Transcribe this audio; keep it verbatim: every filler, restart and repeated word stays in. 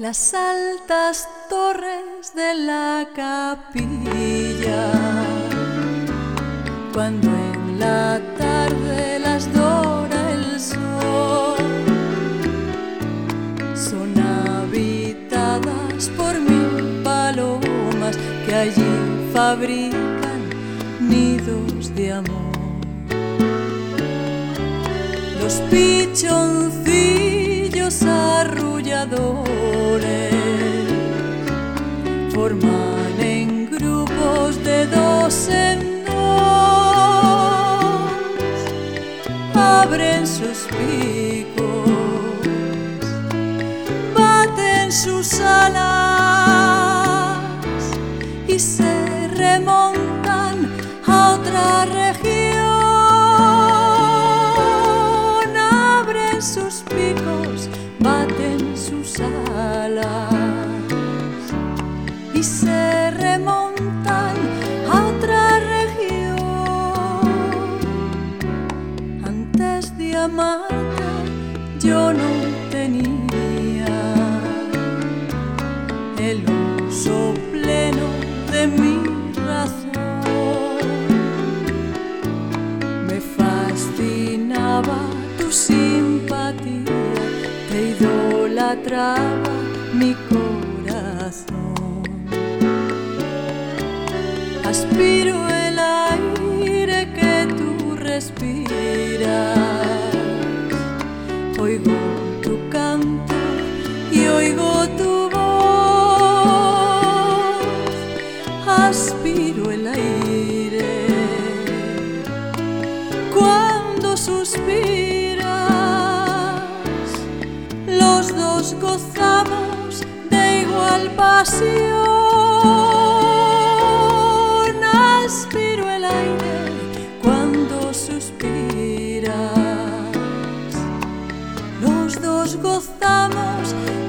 las altas torres de la capilla, cuando en la tarde las dora el sol, son habitadas por mil palomas que allí fabrican nidos de amor. Los pichoncillos arrulladores forman en grupos de dos en dos, abren sus picos, baten sus alas y se remontan a otra región. Sus picos, baten sus alas y se remontan a otra región. Antes de amarte yo no tenía el uso pleno de mi razón. Me fascinaba tu simpatía, te idolatraba mi corazón. Aspiro el aire que tú respiras, oigo tu canto y oigo tu voz. Aspiro el aire cuando suspiras, los dos gozamos de igual pasión. Aspiro el aire cuando suspiras, los dos gozamos